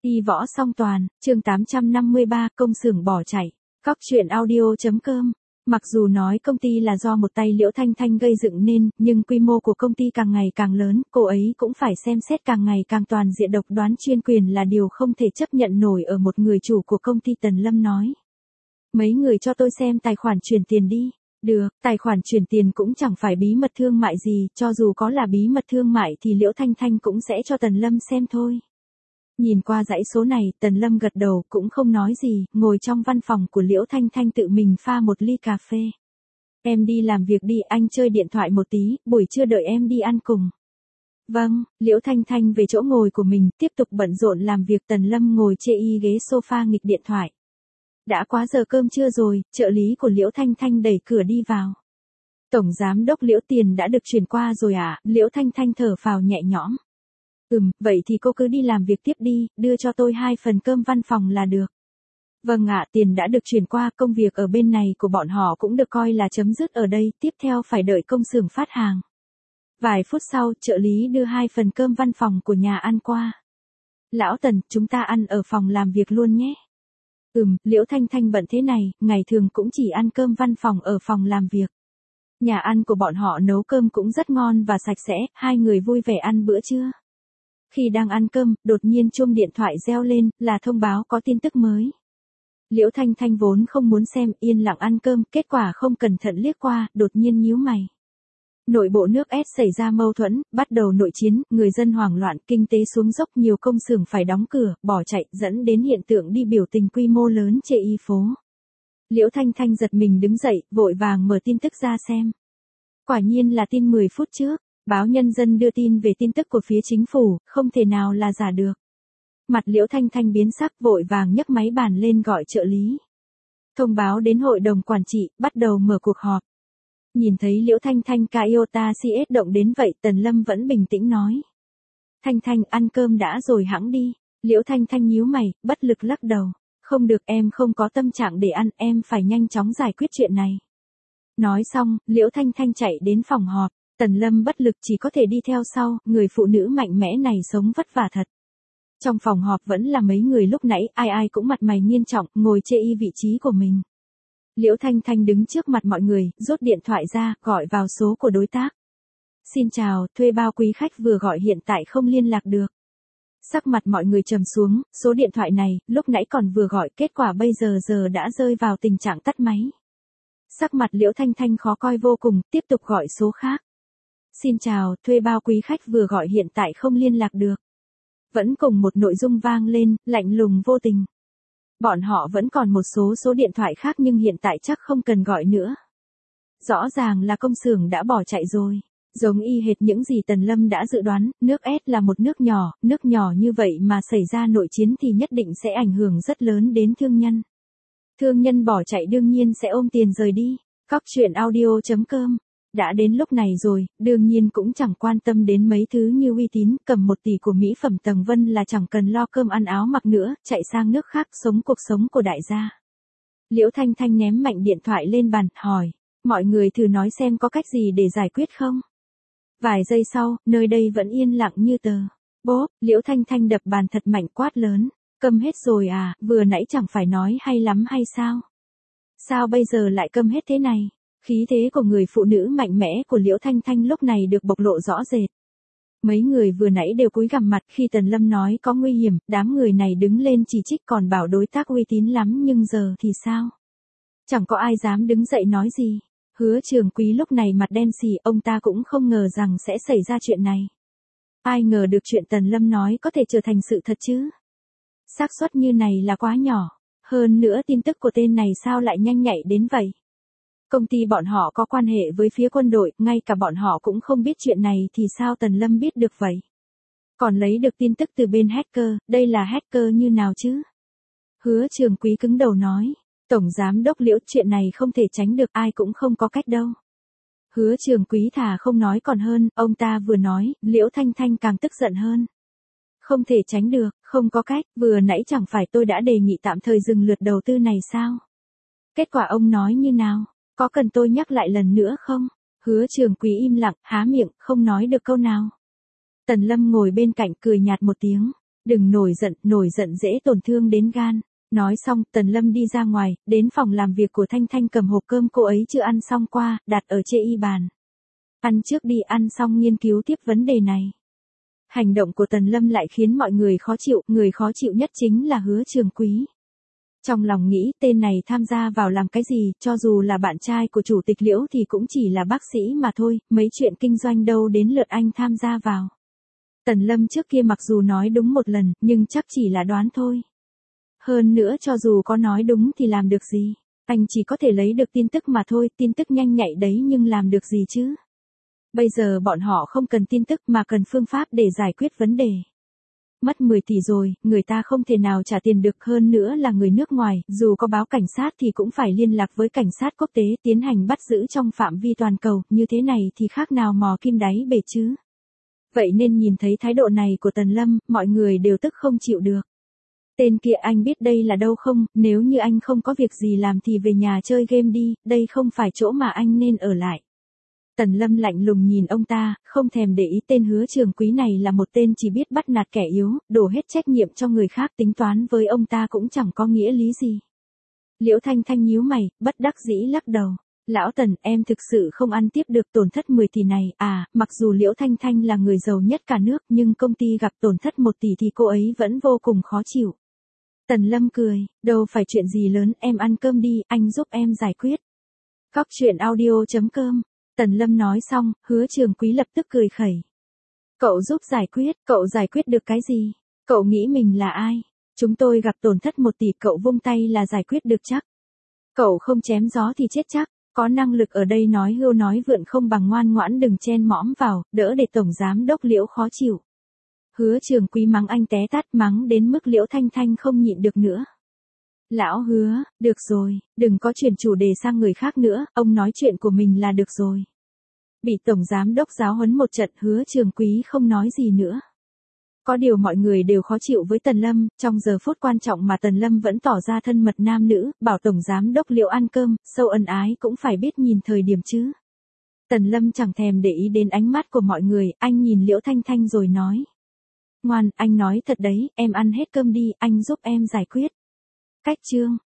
Y võ song toàn, chương 853, công xưởng bỏ chạy. Cóc truyện audio.com. Mặc dù nói công ty là do một tay Liễu Thanh Thanh gây dựng nên, nhưng quy mô của công ty càng ngày càng lớn, cô ấy cũng phải xem xét càng ngày càng toàn diện, độc đoán chuyên quyền là điều không thể chấp nhận nổi ở một người chủ của công ty. Tần Lâm nói. Mấy người cho tôi xem tài khoản chuyển tiền đi. Được, tài khoản chuyển tiền cũng chẳng phải bí mật thương mại gì, cho dù có là bí mật thương mại thì Liễu Thanh Thanh cũng sẽ cho Tần Lâm xem thôi. Nhìn qua dãy số này, Tần Lâm gật đầu, cũng không nói gì, ngồi trong văn phòng của Liễu Thanh Thanh tự mình pha một ly cà phê. Em đi làm việc đi, anh chơi điện thoại một tí, buổi trưa đợi em đi ăn cùng. Vâng, Liễu Thanh Thanh về chỗ ngồi của mình, tiếp tục bận rộn làm việc. Tần Lâm ngồi chê y ghế sofa nghịch điện thoại. Đã quá giờ cơm trưa rồi, trợ lý của Liễu Thanh Thanh đẩy cửa đi vào. Tổng giám đốc Liễu, tiền đã được chuyển qua rồi à? Liễu Thanh Thanh thở phào nhẹ nhõm. Vậy thì cô cứ đi làm việc tiếp đi, đưa cho tôi 2 phần cơm văn phòng là được. Vâng ạ, tiền đã được chuyển qua, công việc ở bên này của bọn họ cũng được coi là chấm dứt ở đây, tiếp theo phải đợi công xưởng phát hàng. Vài phút sau, trợ lý đưa 2 phần cơm văn phòng của nhà ăn qua. Lão Tần, chúng ta ăn ở phòng làm việc luôn nhé. Liễu Thanh Thanh bận thế này, ngày thường cũng chỉ ăn cơm văn phòng ở phòng làm việc. Nhà ăn của bọn họ nấu cơm cũng rất ngon và sạch sẽ, hai người vui vẻ ăn bữa trưa. Khi đang ăn cơm, đột nhiên chuông điện thoại reo lên, là thông báo có tin tức mới. Liễu Thanh Thanh vốn không muốn xem, yên lặng ăn cơm, kết quả không cẩn thận liếc qua, đột nhiên nhíu mày. Nội bộ nước S xảy ra mâu thuẫn, bắt đầu nội chiến, người dân hoảng loạn, kinh tế xuống dốc, nhiều công xưởng phải đóng cửa, bỏ chạy, dẫn đến hiện tượng đi biểu tình quy mô lớn trên y phố. Liễu Thanh Thanh giật mình đứng dậy, vội vàng mở tin tức ra xem. Quả nhiên là tin 10 phút trước. Báo Nhân dân đưa tin về tin tức của phía chính phủ, không thể nào là giả được. Mặt Liễu Thanh Thanh biến sắc, vội vàng nhấc máy bàn lên gọi trợ lý. Thông báo đến hội đồng quản trị, bắt đầu mở cuộc họp. Nhìn thấy Liễu Thanh Thanh Iota CS động đến vậy, Tần Lâm vẫn bình tĩnh nói. Thanh Thanh, ăn cơm đã rồi hẵng đi. Liễu Thanh Thanh nhíu mày, bất lực lắc đầu. Không được, em không có tâm trạng để ăn, em phải nhanh chóng giải quyết chuyện này. Nói xong, Liễu Thanh Thanh chạy đến phòng họp. Tần Lâm bất lực chỉ có thể đi theo sau, người phụ nữ mạnh mẽ này sống vất vả thật. Trong phòng họp vẫn là mấy người lúc nãy, ai ai cũng mặt mày nghiêm trọng, ngồi chê y vị trí của mình. Liễu Thanh Thanh đứng trước mặt mọi người, rút điện thoại ra, gọi vào số của đối tác. Xin chào, thuê bao quý khách vừa gọi hiện tại không liên lạc được. Sắc mặt mọi người trầm xuống, số điện thoại này, lúc nãy còn vừa gọi, kết quả bây giờ đã rơi vào tình trạng tắt máy. Sắc mặt Liễu Thanh Thanh khó coi vô cùng, tiếp tục gọi số khác. Xin chào, thuê bao quý khách vừa gọi hiện tại không liên lạc được. Vẫn cùng một nội dung vang lên, lạnh lùng vô tình. Bọn họ vẫn còn một số điện thoại khác nhưng hiện tại chắc không cần gọi nữa. Rõ ràng là công xưởng đã bỏ chạy rồi. Giống y hệt những gì Tần Lâm đã dự đoán, nước S là một nước nhỏ như vậy mà xảy ra nội chiến thì nhất định sẽ ảnh hưởng rất lớn đến thương nhân. Thương nhân bỏ chạy đương nhiên sẽ ôm tiền rời đi. Cóc truyện audio.com. Đã đến lúc này rồi, đương nhiên cũng chẳng quan tâm đến mấy thứ như uy tín, cầm 1 tỷ của mỹ phẩm Tầng Vân là chẳng cần lo cơm ăn áo mặc nữa, chạy sang nước khác sống cuộc sống của đại gia. Liễu Thanh Thanh ném mạnh điện thoại lên bàn, hỏi, mọi người thử nói xem có cách gì để giải quyết không? Vài giây sau, nơi đây vẫn yên lặng như tờ. Bốp, Liễu Thanh Thanh đập bàn thật mạnh, quát lớn, câm hết rồi à, vừa nãy chẳng phải nói hay lắm hay sao? Sao bây giờ lại câm hết thế này? Khí thế của người phụ nữ mạnh mẽ của Liễu Thanh Thanh lúc này được bộc lộ rõ rệt. Mấy người vừa nãy đều cúi gằm mặt khi Tần Lâm nói có nguy hiểm, đám người này đứng lên chỉ trích còn bảo đối tác uy tín lắm, nhưng giờ thì sao? Chẳng có ai dám đứng dậy nói gì. Hứa Trường Quý lúc này mặt đen xì, ông ta cũng không ngờ rằng sẽ xảy ra chuyện này. Ai ngờ được chuyện Tần Lâm nói có thể trở thành sự thật chứ? Xác suất như này là quá nhỏ. Hơn nữa tin tức của tên này sao lại nhanh nhạy đến vậy? Công ty bọn họ có quan hệ với phía quân đội, ngay cả bọn họ cũng không biết chuyện này thì sao Tần Lâm biết được vậy? Còn lấy được tin tức từ bên hacker, đây là hacker như nào chứ? Hứa Trường Quý cứng đầu nói, Tổng Giám đốc Liễu, chuyện này không thể tránh được, ai cũng không có cách đâu. Hứa Trường Quý thà không nói còn hơn, ông ta vừa nói, Liễu Thanh Thanh càng tức giận hơn. Không thể tránh được, không có cách, vừa nãy chẳng phải tôi đã đề nghị tạm thời dừng lượt đầu tư này sao? Kết quả ông nói như nào? Có cần tôi nhắc lại lần nữa không? Hứa Trường Quý im lặng, há miệng, không nói được câu nào. Tần Lâm ngồi bên cạnh cười nhạt một tiếng. Đừng nổi giận dễ tổn thương đến gan. Nói xong, Tần Lâm đi ra ngoài, đến phòng làm việc của Thanh Thanh cầm hộp cơm cô ấy chưa ăn xong qua, đặt ở chê y bàn. Ăn trước đi, ăn xong nghiên cứu tiếp vấn đề này. Hành động của Tần Lâm lại khiến mọi người khó chịu, người khó chịu nhất chính là Hứa Trường Quý. Trong lòng nghĩ tên này tham gia vào làm cái gì, cho dù là bạn trai của chủ tịch Liễu thì cũng chỉ là bác sĩ mà thôi, mấy chuyện kinh doanh đâu đến lượt anh tham gia vào. Tần Lâm trước kia mặc dù nói đúng một lần, nhưng chắc chỉ là đoán thôi. Hơn nữa cho dù có nói đúng thì làm được gì, anh chỉ có thể lấy được tin tức mà thôi, tin tức nhanh nhạy đấy nhưng làm được gì chứ. Bây giờ bọn họ không cần tin tức mà cần phương pháp để giải quyết vấn đề. Mất 10 tỷ rồi, người ta không thể nào trả tiền được, hơn nữa là người nước ngoài, dù có báo cảnh sát thì cũng phải liên lạc với cảnh sát quốc tế tiến hành bắt giữ trong phạm vi toàn cầu, như thế này thì khác nào mò kim đáy bể chứ. Vậy nên nhìn thấy thái độ này của Tần Lâm, mọi người đều tức không chịu được. Tên kia anh biết đây là đâu không, nếu như anh không có việc gì làm thì về nhà chơi game đi, đây không phải chỗ mà anh nên ở lại. Tần Lâm lạnh lùng nhìn ông ta, không thèm để ý tên Hứa Trường Quý này là một tên chỉ biết bắt nạt kẻ yếu, đổ hết trách nhiệm cho người khác, tính toán với ông ta cũng chẳng có nghĩa lý gì. Liễu Thanh Thanh nhíu mày, bất đắc dĩ lắc đầu. Lão Tần, em thực sự không ăn tiếp được tổn thất 10 tỷ này, mặc dù Liễu Thanh Thanh là người giàu nhất cả nước nhưng công ty gặp tổn thất 1 tỷ thì cô ấy vẫn vô cùng khó chịu. Tần Lâm cười, đâu phải chuyện gì lớn, em ăn cơm đi, anh giúp em giải quyết. Cóc truyện audio.com. Tần Lâm nói xong, Hứa Trường Quý lập tức cười khẩy. Cậu giúp giải quyết được cái gì? Cậu nghĩ mình là ai? Chúng tôi gặp tổn thất 1 tỷ, cậu vung tay là giải quyết được chắc. Cậu không chém gió thì chết chắc, có năng lực ở đây nói hưu nói vượn không bằng ngoan ngoãn đừng chen mõm vào, đỡ để Tổng Giám Đốc Liễu khó chịu. Hứa Trường Quý mắng anh té tát, mắng đến mức Liễu Thanh Thanh không nhịn được nữa. Lão Hứa, được rồi, đừng có chuyển chủ đề sang người khác nữa, ông nói chuyện của mình là được rồi. Bị Tổng Giám Đốc giáo huấn một trận, Hứa Trường Quý không nói gì nữa. Có điều mọi người đều khó chịu với Tần Lâm, trong giờ phút quan trọng mà Tần Lâm vẫn tỏ ra thân mật nam nữ, bảo Tổng Giám Đốc Liễu ăn cơm, sâu ân ái cũng phải biết nhìn thời điểm chứ. Tần Lâm chẳng thèm để ý đến ánh mắt của mọi người, anh nhìn Liễu Thanh Thanh rồi nói. Ngoan, anh nói thật đấy, em ăn hết cơm đi, anh giúp em giải quyết. Cách chương